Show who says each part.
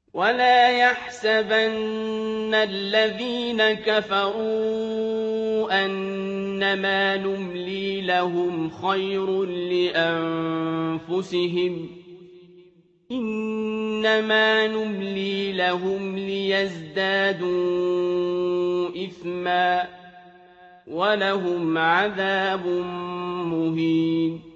Speaker 1: ولا يحسبن الذين كفروا أنما نملي لهم خير لأنفسهم إنما نملي لهم ليزدادوا إثما ولهم عذاب مهين